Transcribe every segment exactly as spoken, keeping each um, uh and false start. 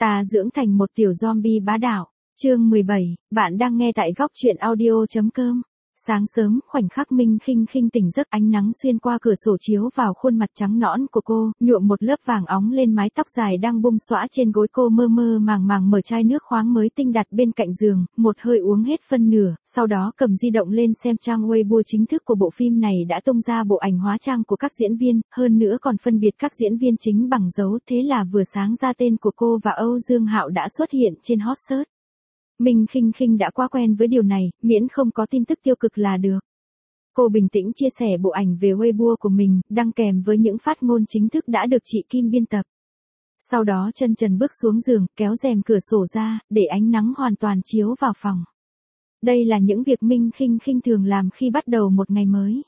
Ta dưỡng thành một tiểu zombie bá đạo. Chương mười bảy, bạn đang nghe tại góc truyện audio.com. Sáng sớm, khoảnh khắc Minh Khinh Khinh tỉnh giấc, ánh nắng xuyên qua cửa sổ chiếu vào khuôn mặt trắng nõn của cô, nhuộm một lớp vàng óng lên mái tóc dài đang bung xõa trên gối. Cô mơ mơ màng màng mở chai nước khoáng mới tinh đặt bên cạnh giường, một hơi uống hết phân nửa, sau đó cầm di động lên xem trang Weibo chính thức của bộ phim này đã tung ra bộ ảnh hóa trang của các diễn viên, hơn nữa còn phân biệt các diễn viên chính bằng dấu, thế là vừa sáng ra tên của cô và Âu Dương Hạo đã xuất hiện trên hot search. Minh Khinh Khinh đã quá quen với điều này, miễn không có tin tức tiêu cực là được. Cô bình tĩnh chia sẻ bộ ảnh về Weibo của mình, đăng kèm với những phát ngôn chính thức đã được chị Kim biên tập. Sau đó chân trần bước xuống giường, kéo rèm cửa sổ ra, để ánh nắng hoàn toàn chiếu vào phòng. Đây là những việc Minh Khinh Khinh thường làm khi bắt đầu một ngày mới.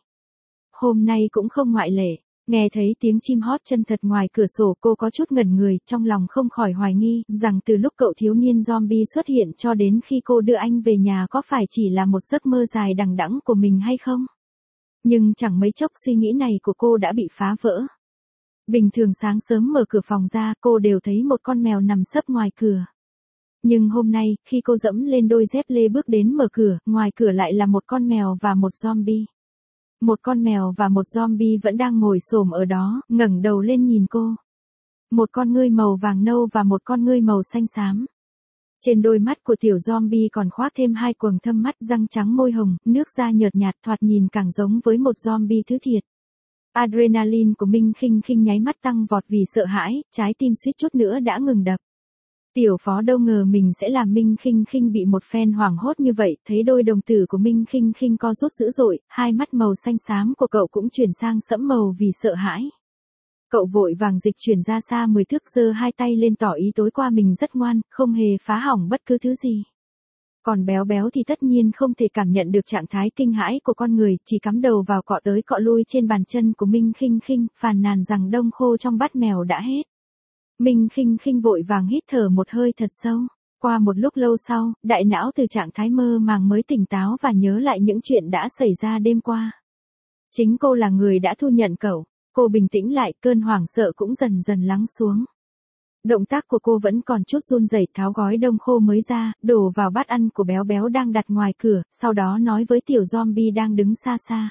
Hôm nay cũng không ngoại lệ. Nghe thấy tiếng chim hót chân thật ngoài cửa sổ, cô có chút ngẩn người, trong lòng không khỏi hoài nghi, rằng từ lúc cậu thiếu niên zombie xuất hiện cho đến khi cô đưa anh về nhà có phải chỉ là một giấc mơ dài đằng đẵng của mình hay không? Nhưng chẳng mấy chốc suy nghĩ này của cô đã bị phá vỡ. Bình thường sáng sớm mở cửa phòng ra, cô đều thấy một con mèo nằm sấp ngoài cửa. Nhưng hôm nay, khi cô dẫm lên đôi dép lê bước đến mở cửa, ngoài cửa lại là một con mèo và một zombie. Một con mèo và một zombie vẫn đang ngồi xổm ở đó, ngẩng đầu lên nhìn cô. Một con ngươi màu vàng nâu và một con ngươi màu xanh xám. Trên đôi mắt của tiểu zombie còn khoác thêm hai quầng thâm mắt, răng trắng môi hồng, nước da nhợt nhạt, thoạt nhìn càng giống với một zombie thứ thiệt. Adrenaline của Minh Khinh Khinh nháy mắt tăng vọt vì sợ hãi, trái tim suýt chút nữa đã ngừng đập. Tiểu Phó đâu ngờ mình sẽ làm Minh Khinh Khinh bị một phen hoảng hốt như vậy, thấy đôi đồng tử của Minh Khinh Khinh co rút dữ dội, hai mắt màu xanh xám của cậu cũng chuyển sang sẫm màu vì sợ hãi. Cậu vội vàng dịch chuyển ra xa mười thước, giơ hai tay lên tỏ ý tối qua mình rất ngoan, không hề phá hỏng bất cứ thứ gì. Còn Béo Béo thì tất nhiên không thể cảm nhận được trạng thái kinh hãi của con người, chỉ cắm đầu vào cọ tới cọ lui trên bàn chân của Minh Khinh Khinh, phàn nàn rằng đông khô trong bát mèo đã hết. Minh Khinh Khinh vội vàng hít thở một hơi thật sâu. Qua một lúc lâu sau, đại não từ trạng thái mơ màng mới tỉnh táo và nhớ lại những chuyện đã xảy ra đêm qua. Chính cô là người đã thu nhận cậu. Cô bình tĩnh lại, cơn hoảng sợ cũng dần dần lắng xuống. Động tác của cô vẫn còn chút run rẩy, tháo gói đông khô mới ra, đổ vào bát ăn của Béo Béo đang đặt ngoài cửa, sau đó nói với tiểu zombie đang đứng xa xa.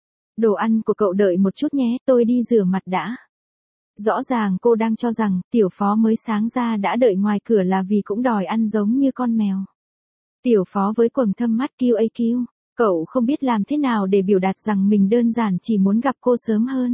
Đồ ăn của cậu đợi một chút nhé, tôi đi rửa mặt đã. Rõ ràng cô đang cho rằng, Tiểu Phó mới sáng ra đã đợi ngoài cửa là vì cũng đòi ăn giống như con mèo. Tiểu Phó với quầng thâm mắt kiu a kiu, cậu không biết làm thế nào để biểu đạt rằng mình đơn giản chỉ muốn gặp cô sớm hơn.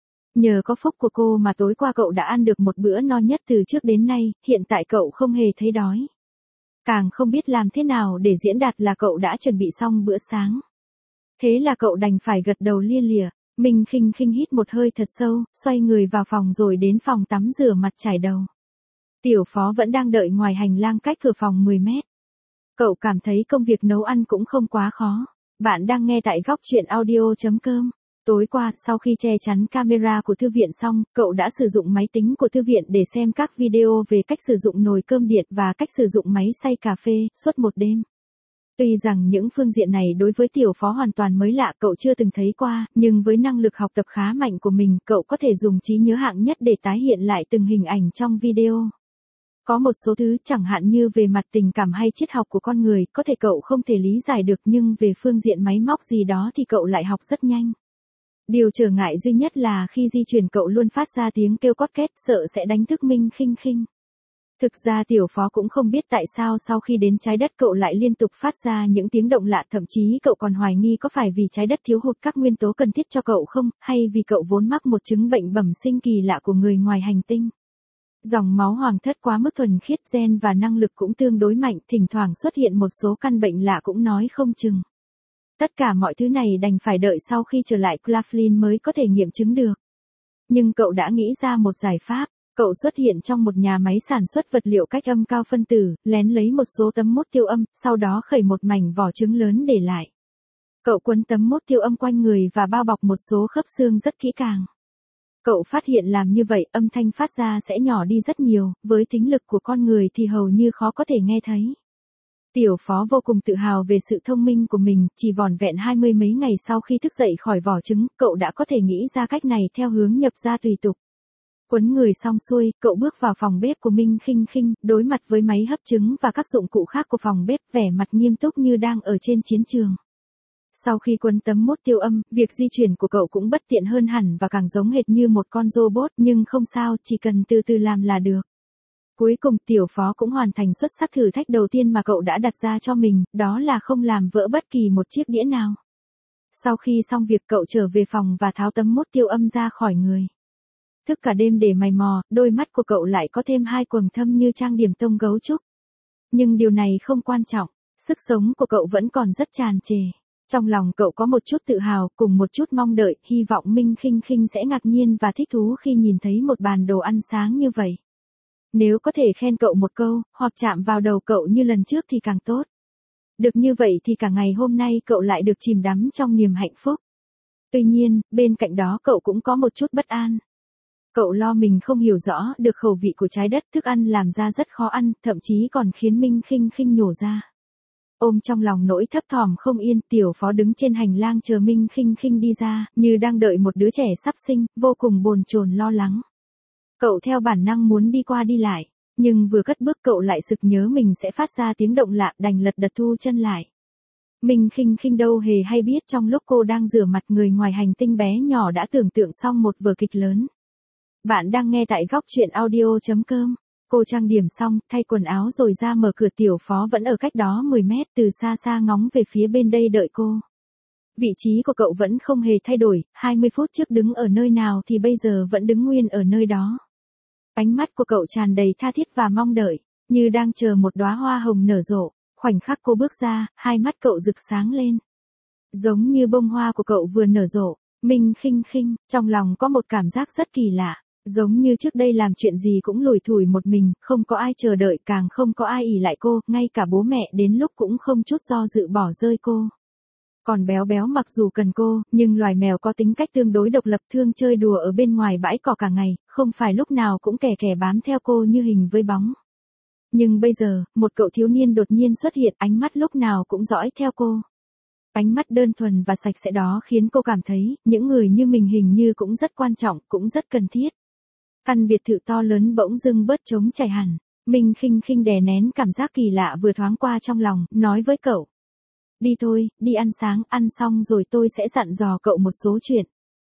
Nhờ có phúc của cô mà tối qua cậu đã ăn được một bữa no nhất từ trước đến nay, hiện tại cậu không hề thấy đói. Càng không biết làm thế nào để diễn đạt là cậu đã chuẩn bị xong bữa sáng. Thế là cậu đành phải gật đầu lia lịa. Minh Khinh Khinh hít một hơi thật sâu, xoay người vào phòng rồi đến phòng tắm rửa mặt chải đầu. Tiểu Phó vẫn đang đợi ngoài hành lang cách cửa phòng mười mét. Cậu cảm thấy công việc nấu ăn cũng không quá khó. Bạn đang nghe tại góc truyện audio.com. Tối qua, sau khi che chắn camera của thư viện xong, cậu đã sử dụng máy tính của thư viện để xem các video về cách sử dụng nồi cơm điện và cách sử dụng máy xay cà phê, suốt một đêm. Tuy rằng những phương diện này đối với Tiểu Phó hoàn toàn mới lạ, cậu chưa từng thấy qua, nhưng với năng lực học tập khá mạnh của mình, cậu có thể dùng trí nhớ hạng nhất để tái hiện lại từng hình ảnh trong video. Có một số thứ, chẳng hạn như về mặt tình cảm hay triết học của con người, có thể cậu không thể lý giải được, nhưng về phương diện máy móc gì đó thì cậu lại học rất nhanh. Điều trở ngại duy nhất là khi di chuyển cậu luôn phát ra tiếng kêu cót két, sợ sẽ đánh thức Minh Khinh Khinh. Thực ra Tiểu Phó cũng không biết tại sao sau khi đến trái đất cậu lại liên tục phát ra những tiếng động lạ, thậm chí cậu còn hoài nghi có phải vì trái đất thiếu hụt các nguyên tố cần thiết cho cậu không, hay vì cậu vốn mắc một chứng bệnh bẩm sinh kỳ lạ của người ngoài hành tinh. Dòng máu hoàng thất quá mức thuần khiết, gen và năng lực cũng tương đối mạnh, thỉnh thoảng xuất hiện một số căn bệnh lạ cũng nói không chừng. Tất cả mọi thứ này đành phải đợi sau khi trở lại Claflin mới có thể nghiệm chứng được. Nhưng cậu đã nghĩ ra một giải pháp. Cậu xuất hiện trong một nhà máy sản xuất vật liệu cách âm cao phân tử, lén lấy một số tấm mốt tiêu âm, sau đó khẩy một mảnh vỏ trứng lớn để lại. Cậu quấn tấm mốt tiêu âm quanh người và bao bọc một số khớp xương rất kỹ càng. Cậu phát hiện làm như vậy âm thanh phát ra sẽ nhỏ đi rất nhiều, với thính lực của con người thì hầu như khó có thể nghe thấy. Tiểu Phó vô cùng tự hào về sự thông minh của mình, chỉ vỏn vẹn hai mươi mấy ngày sau khi thức dậy khỏi vỏ trứng, cậu đã có thể nghĩ ra cách này theo hướng nhập ra tùy tục. Quấn người xong xuôi, cậu bước vào phòng bếp của Minh Khinh Khinh, đối mặt với máy hấp trứng và các dụng cụ khác của phòng bếp, vẻ mặt nghiêm túc như đang ở trên chiến trường. Sau khi quấn tấm mốt tiêu âm, việc di chuyển của cậu cũng bất tiện hơn hẳn và càng giống hệt như một con robot, nhưng không sao, chỉ cần từ từ làm là được. Cuối cùng Tiểu Phó cũng hoàn thành xuất sắc thử thách đầu tiên mà cậu đã đặt ra cho mình, đó là không làm vỡ bất kỳ một chiếc đĩa nào. Sau khi xong việc cậu trở về phòng và tháo tấm mốt tiêu âm ra khỏi người. Thức cả đêm để mày mò, đôi mắt của cậu lại có thêm hai quầng thâm như trang điểm tông gấu trúc. Nhưng điều này không quan trọng, sức sống của cậu vẫn còn rất tràn trề. Trong lòng cậu có một chút tự hào, cùng một chút mong đợi, hy vọng Minh Khinh Khinh sẽ ngạc nhiên và thích thú khi nhìn thấy một bàn đồ ăn sáng như vậy. Nếu có thể khen cậu một câu, hoặc chạm vào đầu cậu như lần trước thì càng tốt. Được như vậy thì cả ngày hôm nay cậu lại được chìm đắm trong niềm hạnh phúc. Tuy nhiên, bên cạnh đó cậu cũng có một chút bất an. Cậu lo mình không hiểu rõ được khẩu vị của trái đất, thức ăn làm ra rất khó ăn, thậm chí còn khiến Minh Khinh Khinh nhổ ra. Ôm trong lòng nỗi thấp thỏm không yên, Tiểu Phó đứng trên hành lang chờ Minh Khinh Khinh đi ra, như đang đợi một đứa trẻ sắp sinh, vô cùng bồn chồn lo lắng. Cậu theo bản năng muốn đi qua đi lại, nhưng vừa cất bước cậu lại sực nhớ mình sẽ phát ra tiếng động lạ, đành lật đật thu chân lại. Minh Khinh Khinh đâu hề hay biết trong lúc cô đang rửa mặt, người ngoài hành tinh bé nhỏ đã tưởng tượng xong một vở kịch lớn. Bạn đang nghe tại góc truyện audio chấm com. Cô trang điểm xong, thay quần áo rồi ra mở cửa. Tiểu Phó vẫn ở cách đó mười mét, từ xa xa ngóng về phía bên đây đợi cô. Vị trí của cậu vẫn không hề thay đổi, hai mươi phút trước đứng ở nơi nào thì bây giờ vẫn đứng nguyên ở nơi đó. Ánh mắt của cậu tràn đầy tha thiết và mong đợi, như đang chờ một đóa hoa hồng nở rộ. Khoảnh khắc cô bước ra, hai mắt cậu rực sáng lên. Giống như bông hoa của cậu vừa nở rộ, Minh Khinh Khinh, trong lòng có một cảm giác rất kỳ lạ. Giống như trước đây làm chuyện gì cũng lủi thủi một mình, không có ai chờ đợi, càng không có ai ỷ lại cô, ngay cả bố mẹ đến lúc cũng không chút do dự bỏ rơi cô. Còn Béo Béo mặc dù cần cô, nhưng loài mèo có tính cách tương đối độc lập, thương chơi đùa ở bên ngoài bãi cỏ cả ngày, không phải lúc nào cũng kè kè bám theo cô như hình với bóng. Nhưng bây giờ, một cậu thiếu niên đột nhiên xuất hiện, ánh mắt lúc nào cũng dõi theo cô. Ánh mắt đơn thuần và sạch sẽ đó khiến cô cảm thấy, những người như mình hình như cũng rất quan trọng, cũng rất cần thiết. Căn biệt thự to lớn bỗng dưng bớt trống trải hẳn. Minh Khinh Khinh đè nén cảm giác kỳ lạ vừa thoáng qua trong lòng, nói với cậu. Đi thôi, đi ăn sáng, ăn xong rồi tôi sẽ dặn dò cậu một số chuyện.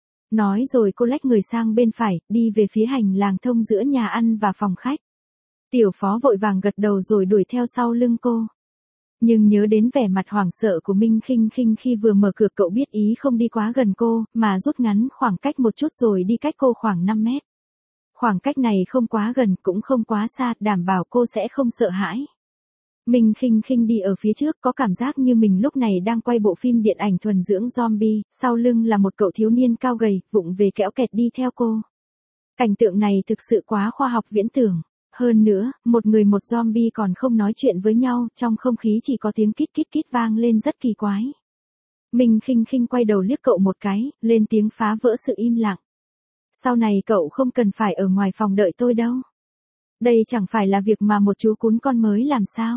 Nói rồi cô lách người sang bên phải, đi về phía hành lang thông giữa nhà ăn và phòng khách. Tiểu Phó vội vàng gật đầu rồi đuổi theo sau lưng cô. Nhưng nhớ đến vẻ mặt hoảng sợ của Minh Khinh Khinh khi vừa mở cửa, cậu biết ý không đi quá gần cô, mà rút ngắn khoảng cách một chút rồi đi cách cô khoảng năm mét. Khoảng cách này không quá gần cũng không quá xa, đảm bảo cô sẽ không sợ hãi. Minh Khinh Khinh đi ở phía trước, có cảm giác như mình lúc này đang quay bộ phim điện ảnh thuần dưỡng zombie, sau lưng là một cậu thiếu niên cao gầy, vụng về kẽo kẹt đi theo cô. Cảnh tượng này thực sự quá khoa học viễn tưởng. Hơn nữa, một người một zombie còn không nói chuyện với nhau, trong không khí chỉ có tiếng kít kít kít vang lên rất kỳ quái. Minh Khinh Khinh quay đầu liếc cậu một cái, lên tiếng phá vỡ sự im lặng. Sau này cậu không cần phải ở ngoài phòng đợi tôi đâu. Đây chẳng phải là việc mà một chú cún con mới làm sao.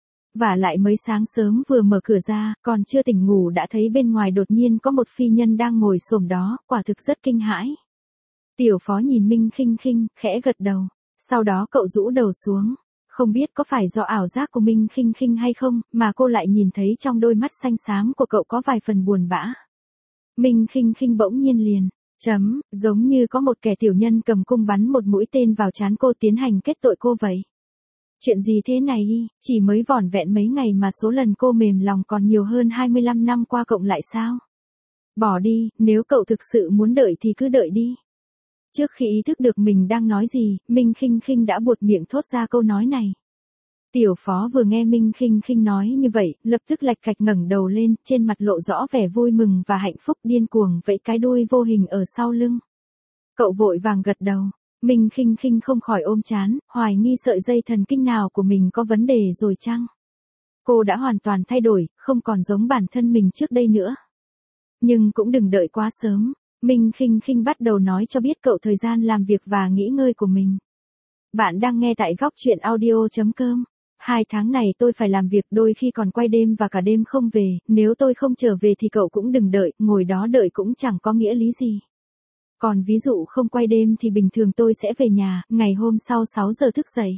Vả lại mới sáng sớm vừa mở cửa ra, còn chưa tỉnh ngủ đã thấy bên ngoài đột nhiên có một phi nhân đang ngồi xổm đó, quả thực rất kinh hãi. Tiểu Phó nhìn Minh Khinh Khinh, khẽ gật đầu. Sau đó cậu rũ đầu xuống. Không biết có phải do ảo giác của Minh Khinh Khinh hay không, mà cô lại nhìn thấy trong đôi mắt xanh xám của cậu có vài phần buồn bã. Minh Khinh Khinh bỗng nhiên liền. Chấm, giống như có một kẻ tiểu nhân cầm cung bắn một mũi tên vào trán cô, tiến hành kết tội cô vậy. Chuyện gì thế này y, chỉ mới vỏn vẹn mấy ngày mà số lần cô mềm lòng còn nhiều hơn hai mươi lăm năm qua cộng lại sao? Bỏ đi, nếu cậu thực sự muốn đợi thì cứ đợi đi. Trước khi ý thức được mình đang nói gì, Minh Khinh Khinh đã buột miệng thốt ra câu nói này. Tiểu Phó vừa nghe Minh Khinh Khinh nói như vậy, lập tức lạch cạch ngẩng đầu lên, trên mặt lộ rõ vẻ vui mừng và hạnh phúc, điên cuồng vẫy cái đuôi vô hình ở sau lưng. Cậu vội vàng gật đầu. Minh Khinh Khinh không khỏi ôm trán, hoài nghi sợi dây thần kinh nào của mình có vấn đề rồi chăng? Cô đã hoàn toàn thay đổi, không còn giống bản thân mình trước đây nữa. Nhưng cũng đừng đợi quá sớm. Minh Khinh Khinh bắt đầu nói cho biết cậu thời gian làm việc và nghỉ ngơi của mình. Bạn đang nghe tại góc truyện audio chấm com. Hai tháng này tôi phải làm việc, đôi khi còn quay đêm và cả đêm không về, nếu tôi không trở về thì cậu cũng đừng đợi, ngồi đó đợi cũng chẳng có nghĩa lý gì. Còn ví dụ không quay đêm thì bình thường tôi sẽ về nhà, ngày hôm sau sáu giờ thức dậy.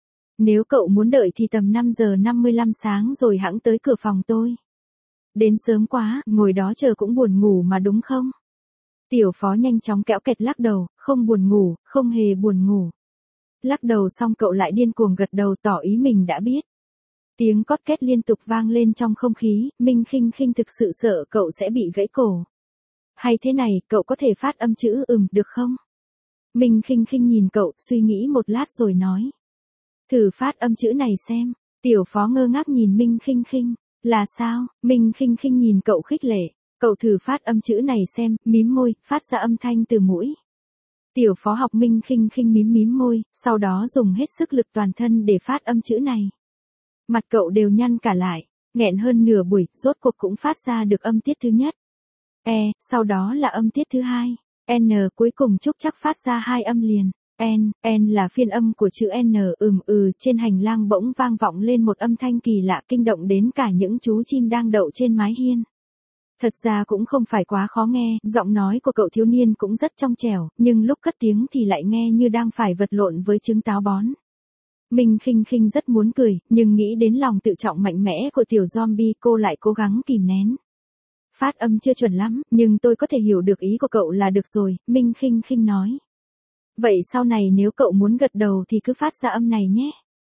Nếu cậu muốn đợi thì tầm năm giờ năm mươi lăm sáng rồi hẵng tới cửa phòng tôi. Đến sớm quá, ngồi đó chờ cũng buồn ngủ mà đúng không? Tiểu Phó nhanh chóng kẽo kẹt lắc đầu, không buồn ngủ, không hề buồn ngủ. Lắc đầu xong cậu lại điên cuồng gật đầu tỏ ý mình đã biết. Tiếng cót két liên tục vang lên trong không khí, Minh Khinh Khinh thực sự sợ cậu sẽ bị gãy cổ. Hay thế này, cậu có thể phát âm chữ ừm được không? Minh Khinh Khinh nhìn cậu, suy nghĩ một lát rồi nói. Thử phát âm chữ này xem. Tiểu Phó ngơ ngác nhìn Minh Khinh Khinh. Là sao? Minh Khinh Khinh nhìn cậu khích lệ. Cậu thử phát âm chữ này xem, mím môi, phát ra âm thanh từ mũi. Tiểu Phó học Minh Khinh Khinh mím mím môi, sau đó dùng hết sức lực toàn thân để phát âm chữ này. Mặt cậu đều nhăn cả lại, nghẹn hơn nửa buổi, rốt cuộc cũng phát ra được âm tiết thứ nhất. E, sau đó là âm tiết thứ hai. N, cuối cùng Trúc Trắc phát ra hai âm liền. N, N là phiên âm của chữ N, ừm ừ, trên hành lang bỗng vang vọng lên một âm thanh kỳ lạ kinh động đến cả những chú chim đang đậu trên mái hiên. Thật ra cũng không phải quá khó nghe, giọng nói của cậu thiếu niên cũng rất trong trẻo, nhưng lúc cất tiếng thì lại nghe như đang phải vật lộn với trứng táo bón. Minh Khinh Khinh rất muốn cười, nhưng nghĩ đến lòng tự trọng mạnh mẽ của tiểu zombie cô lại cố gắng kìm nén. Phát âm chưa chuẩn lắm, nhưng tôi có thể hiểu được ý của cậu là được rồi, Minh Khinh Khinh nói. Vậy sau này nếu cậu muốn gật đầu thì cứ phát ra âm này nhé.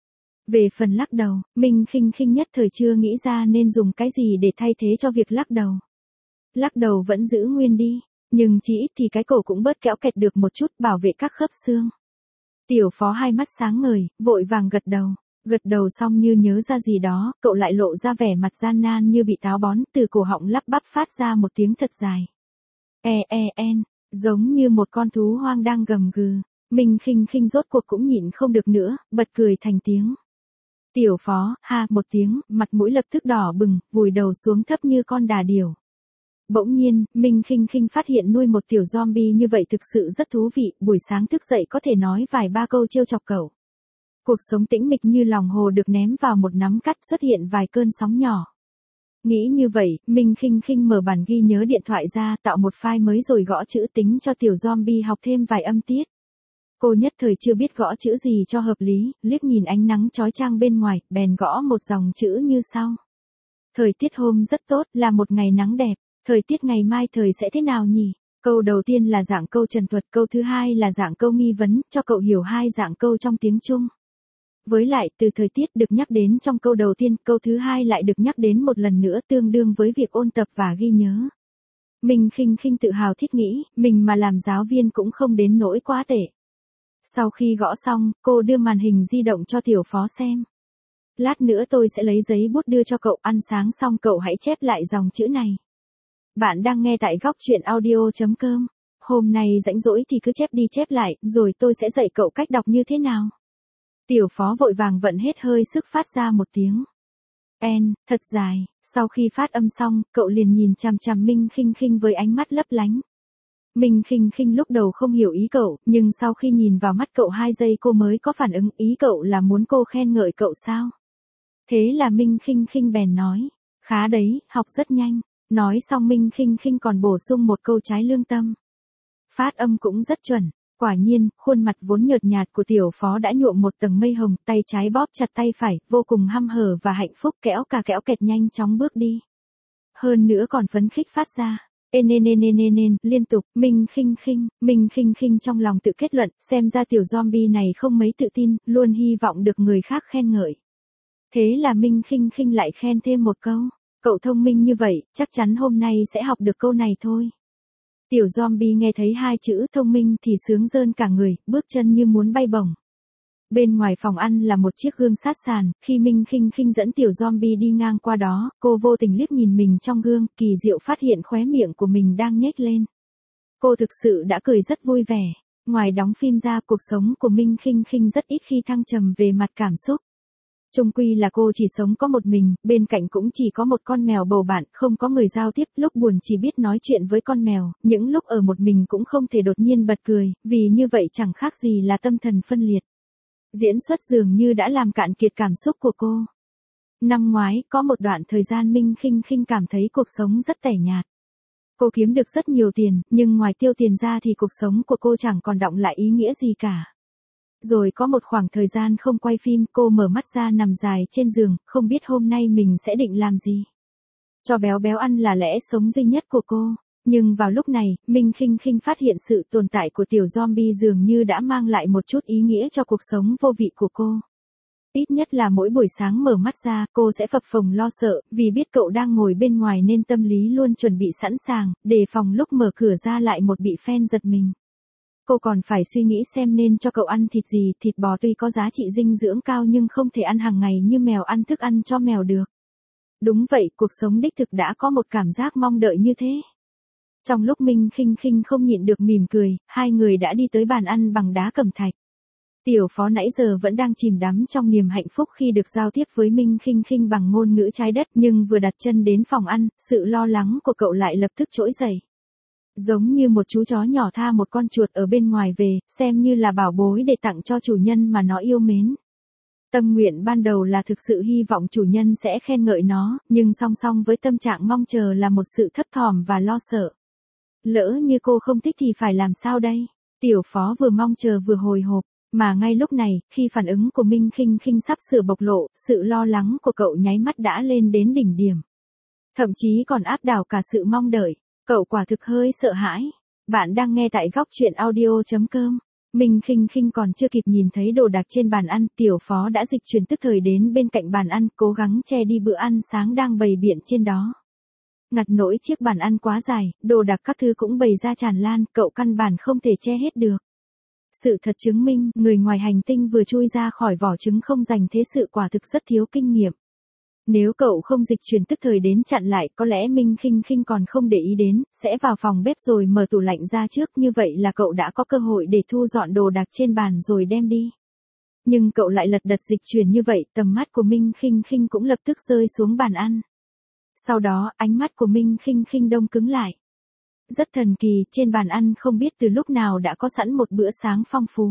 Về phần lắc đầu, Minh Khinh Khinh nhất thời chưa nghĩ ra nên dùng cái gì để thay thế cho việc lắc đầu. Lắc đầu vẫn giữ nguyên đi, nhưng chỉ ít thì cái cổ cũng bớt kéo kẹt được một chút, bảo vệ các khớp xương. Tiểu Phó hai mắt sáng ngời, vội vàng gật đầu. Gật đầu xong như nhớ ra gì đó, cậu lại lộ ra vẻ mặt gian nan như bị táo bón, từ cổ họng lắp bắp phát ra một tiếng thật dài. E e en, giống như một con thú hoang đang gầm gừ. Minh Khinh Khinh rốt cuộc cũng nhịn không được nữa, bật cười thành tiếng. Tiểu Phó, ha một tiếng, mặt mũi lập tức đỏ bừng, vùi đầu xuống thấp như con đà điểu. Bỗng nhiên, Minh Khinh Khinh phát hiện nuôi một tiểu zombie như vậy thực sự rất thú vị, buổi sáng thức dậy có thể nói vài ba câu trêu chọc cậu. Cuộc sống tĩnh mịch như lòng hồ được ném vào một nắm cát, xuất hiện vài cơn sóng nhỏ. Nghĩ như vậy, Minh Khinh Khinh mở bản ghi nhớ điện thoại ra, tạo một file mới rồi gõ chữ tính cho tiểu zombie học thêm vài âm tiết. Cô nhất thời chưa biết gõ chữ gì cho hợp lý, liếc nhìn ánh nắng chói chang bên ngoài, bèn gõ một dòng chữ như sau. Thời tiết hôm rất tốt, là một ngày nắng đẹp. Thời tiết ngày mai thời sẽ thế nào nhỉ? Câu đầu tiên là dạng câu trần thuật, câu thứ hai là dạng câu nghi vấn, cho cậu hiểu hai dạng câu trong tiếng Trung. Với lại, từ thời tiết được nhắc đến trong câu đầu tiên, câu thứ hai lại được nhắc đến một lần nữa, tương đương với việc ôn tập và ghi nhớ. Minh Khinh Khinh tự hào thiết nghĩ, mình mà làm giáo viên cũng không đến nỗi quá tệ. Sau khi gõ xong, cô đưa màn hình di động cho Tiểu Phó xem. Lát nữa tôi sẽ lấy giấy bút đưa cho cậu, ăn sáng xong cậu hãy chép lại dòng chữ này. Bạn đang nghe tại góc truyện audio chấm com. Hôm nay rảnh rỗi thì cứ chép đi chép lại, rồi tôi sẽ dạy cậu cách đọc như thế nào. Tiểu Phó vội vàng vận hết hơi sức phát ra một tiếng. En, thật dài. Sau khi phát âm xong, cậu liền nhìn chằm chằm Minh Khinh Khinh với ánh mắt lấp lánh. Minh Khinh Khinh lúc đầu không hiểu ý cậu, nhưng sau khi nhìn vào mắt cậu hai giây cô mới có phản ứng, ý cậu là muốn cô khen ngợi cậu sao? Thế là Minh Khinh Khinh bèn nói, khá đấy, học rất nhanh. Nói xong Minh Khinh Khinh còn bổ sung một câu trái lương tâm. Phát âm cũng rất chuẩn. Quả nhiên, khuôn mặt vốn nhợt nhạt của Tiểu Phó đã nhuộm một tầng mây hồng, tay trái bóp chặt tay phải, vô cùng hăm hở và hạnh phúc, kẽo cà kẽo kẹt nhanh chóng bước đi. Hơn nữa còn phấn khích phát ra. Ên ên ên ên ên ên, liên tục, Minh Khinh Khinh, Minh Khinh Khinh trong lòng tự kết luận, xem ra tiểu zombie này không mấy tự tin, luôn hy vọng được người khác khen ngợi. Thế là Minh Khinh Khinh lại khen thêm một câu. Cậu thông minh như vậy, chắc chắn hôm nay sẽ học được câu này thôi. Tiểu zombie nghe thấy hai chữ thông minh thì sướng rơn cả người, bước chân như muốn bay bổng. Bên ngoài phòng ăn là một chiếc gương sát sàn, khi Minh Khinh Khinh dẫn tiểu zombie đi ngang qua đó, cô vô tình liếc nhìn mình trong gương, kỳ diệu phát hiện khóe miệng của mình đang nhếch lên. Cô thực sự đã cười rất vui vẻ. Ngoài đóng phim ra, cuộc sống của Minh Khinh Khinh rất ít khi thăng trầm về mặt cảm xúc. Chung quy là cô chỉ sống có một mình, bên cạnh cũng chỉ có một con mèo bầu bạn, không có người giao tiếp, lúc buồn chỉ biết nói chuyện với con mèo, những lúc ở một mình cũng không thể đột nhiên bật cười, vì như vậy chẳng khác gì là tâm thần phân liệt. Diễn xuất dường như đã làm cạn kiệt cảm xúc của cô. Năm ngoái, có một đoạn thời gian Minh Khinh Khinh cảm thấy cuộc sống rất tẻ nhạt. Cô kiếm được rất nhiều tiền, nhưng ngoài tiêu tiền ra thì cuộc sống của cô chẳng còn đọng lại ý nghĩa gì cả. Rồi có một khoảng thời gian không quay phim, cô mở mắt ra nằm dài trên giường, không biết hôm nay mình sẽ định làm gì. Cho béo béo ăn là lẽ sống duy nhất của cô. Nhưng vào lúc này, Minh Khinh Khinh phát hiện sự tồn tại của tiểu zombie dường như đã mang lại một chút ý nghĩa cho cuộc sống vô vị của cô. Ít nhất là mỗi buổi sáng mở mắt ra, cô sẽ phập phồng lo sợ, vì biết cậu đang ngồi bên ngoài nên tâm lý luôn chuẩn bị sẵn sàng, đề phòng lúc mở cửa ra lại một bị fan giật mình. Cô còn phải suy nghĩ xem nên cho cậu ăn thịt gì, thịt bò tuy có giá trị dinh dưỡng cao nhưng không thể ăn hàng ngày như mèo ăn thức ăn cho mèo được. Đúng vậy, cuộc sống đích thực đã có một cảm giác mong đợi như thế. Trong lúc Minh Khinh Khinh không nhịn được mỉm cười, hai người đã đi tới bàn ăn bằng đá cẩm thạch. Tiểu Phó nãy giờ vẫn đang chìm đắm trong niềm hạnh phúc khi được giao tiếp với Minh Khinh Khinh bằng ngôn ngữ trái đất, nhưng vừa đặt chân đến phòng ăn, sự lo lắng của cậu lại lập tức trỗi dậy. Giống như một chú chó nhỏ tha một con chuột ở bên ngoài về, xem như là bảo bối để tặng cho chủ nhân mà nó yêu mến. Tâm nguyện ban đầu là thực sự hy vọng chủ nhân sẽ khen ngợi nó, nhưng song song với tâm trạng mong chờ là một sự thấp thỏm và lo sợ. Lỡ như cô không thích thì phải làm sao đây? Tiểu Phó vừa mong chờ vừa hồi hộp, mà ngay lúc này, khi phản ứng của Minh Khinh Khinh sắp sửa bộc lộ, sự lo lắng của cậu nháy mắt đã lên đến đỉnh điểm. Thậm chí còn áp đảo cả sự mong đợi. Cậu quả thực hơi sợ hãi. Bạn đang nghe tại góc truyện audio chấm com. Minh Khinh Khinh còn chưa kịp nhìn thấy đồ đạc trên bàn ăn, Tiểu Phó đã dịch chuyển tức thời đến bên cạnh bàn ăn, cố gắng che đi bữa ăn sáng đang bày biện trên đó. Ngặt nỗi chiếc bàn ăn quá dài, đồ đạc các thứ cũng bày ra tràn lan, cậu căn bản không thể che hết được. Sự thật chứng minh, người ngoài hành tinh vừa chui ra khỏi vỏ trứng không dành thế sự quả thực rất thiếu kinh nghiệm. Nếu cậu không dịch chuyển tức thời đến chặn lại, có lẽ Minh Khinh Khinh còn không để ý đến, sẽ vào phòng bếp rồi mở tủ lạnh ra trước, như vậy là cậu đã có cơ hội để thu dọn đồ đạc trên bàn rồi đem đi. Nhưng cậu lại lật đật dịch chuyển như vậy, tầm mắt của Minh Khinh Khinh cũng lập tức rơi xuống bàn ăn. Sau đó, ánh mắt của Minh Khinh Khinh đông cứng lại. Rất thần kỳ, trên bàn ăn không biết từ lúc nào đã có sẵn một bữa sáng phong phú.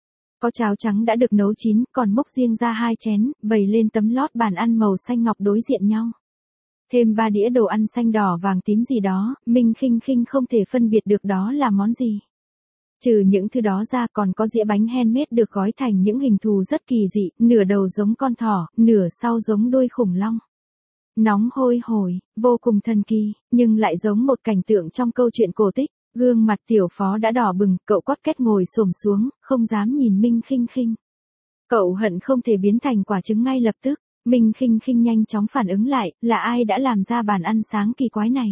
Có cháo trắng đã được nấu chín, còn múc riêng ra hai chén, bày lên tấm lót bàn ăn màu xanh ngọc đối diện nhau. Thêm ba đĩa đồ ăn xanh đỏ vàng tím gì đó, Minh Khinh Khinh không thể phân biệt được đó là món gì. Trừ những thứ đó ra còn có dĩa bánh handmade được gói thành những hình thù rất kỳ dị, nửa đầu giống con thỏ, nửa sau giống đuôi khủng long. Nóng hôi hổi, vô cùng thần kỳ, nhưng lại giống một cảnh tượng trong câu chuyện cổ tích. Gương mặt Tiểu Phó đã đỏ bừng, cậu cót két ngồi xổm xuống, không dám nhìn Minh Khinh Khinh. Cậu hận không thể biến thành quả trứng ngay lập tức. Minh Khinh Khinh nhanh chóng phản ứng lại, là ai đã làm ra bàn ăn sáng kỳ quái này.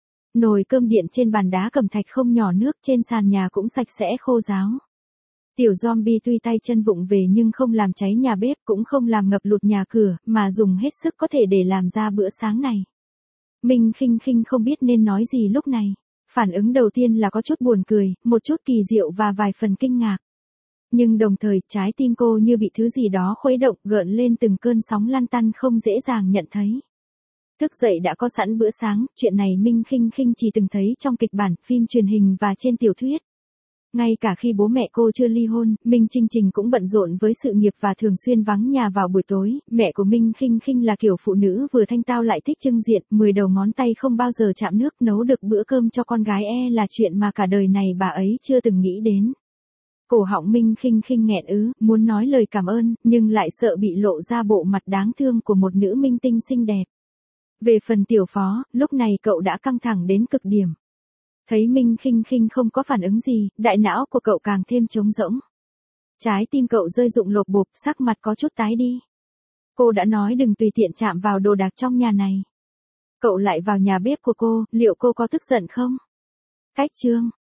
Nồi cơm điện trên bàn đá cẩm thạch không nhỏ nước, trên sàn nhà cũng sạch sẽ khô ráo. Tiểu zombie tuy tay chân vụng về nhưng không làm cháy nhà bếp, cũng không làm ngập lụt nhà cửa, mà dùng hết sức có thể để làm ra bữa sáng này. Minh Khinh Khinh không biết nên nói gì lúc này. Phản ứng đầu tiên là có chút buồn cười, một chút kỳ diệu và vài phần kinh ngạc. Nhưng đồng thời, trái tim cô như bị thứ gì đó khuấy động, gợn lên từng cơn sóng lăn tăn không dễ dàng nhận thấy. Thức dậy đã có sẵn bữa sáng, chuyện này Minh Khinh Khinh chỉ từng thấy trong kịch bản, phim truyền hình và trên tiểu thuyết. Ngay cả khi bố mẹ cô chưa ly hôn, Minh Trinh Trình cũng bận rộn với sự nghiệp và thường xuyên vắng nhà vào buổi tối. Mẹ của Minh Khinh Khinh là kiểu phụ nữ vừa thanh tao lại thích trưng diện, mười đầu ngón tay không bao giờ chạm nước, nấu được bữa cơm cho con gái e là chuyện mà cả đời này bà ấy chưa từng nghĩ đến. Cổ họng Minh Khinh Khinh nghẹn ứ, muốn nói lời cảm ơn, nhưng lại sợ bị lộ ra bộ mặt đáng thương của một nữ minh tinh xinh đẹp. Về phần Tiểu Phó, lúc này cậu đã căng thẳng đến cực điểm. Thấy Minh Khinh Khinh không có phản ứng gì, đại não của cậu càng thêm trống rỗng. Trái tim cậu rơi rụng lột bột, sắc mặt có chút tái đi. Cô đã nói đừng tùy tiện chạm vào đồ đạc trong nhà này. Cậu lại vào nhà bếp của cô, liệu cô có tức giận không? Cách chương,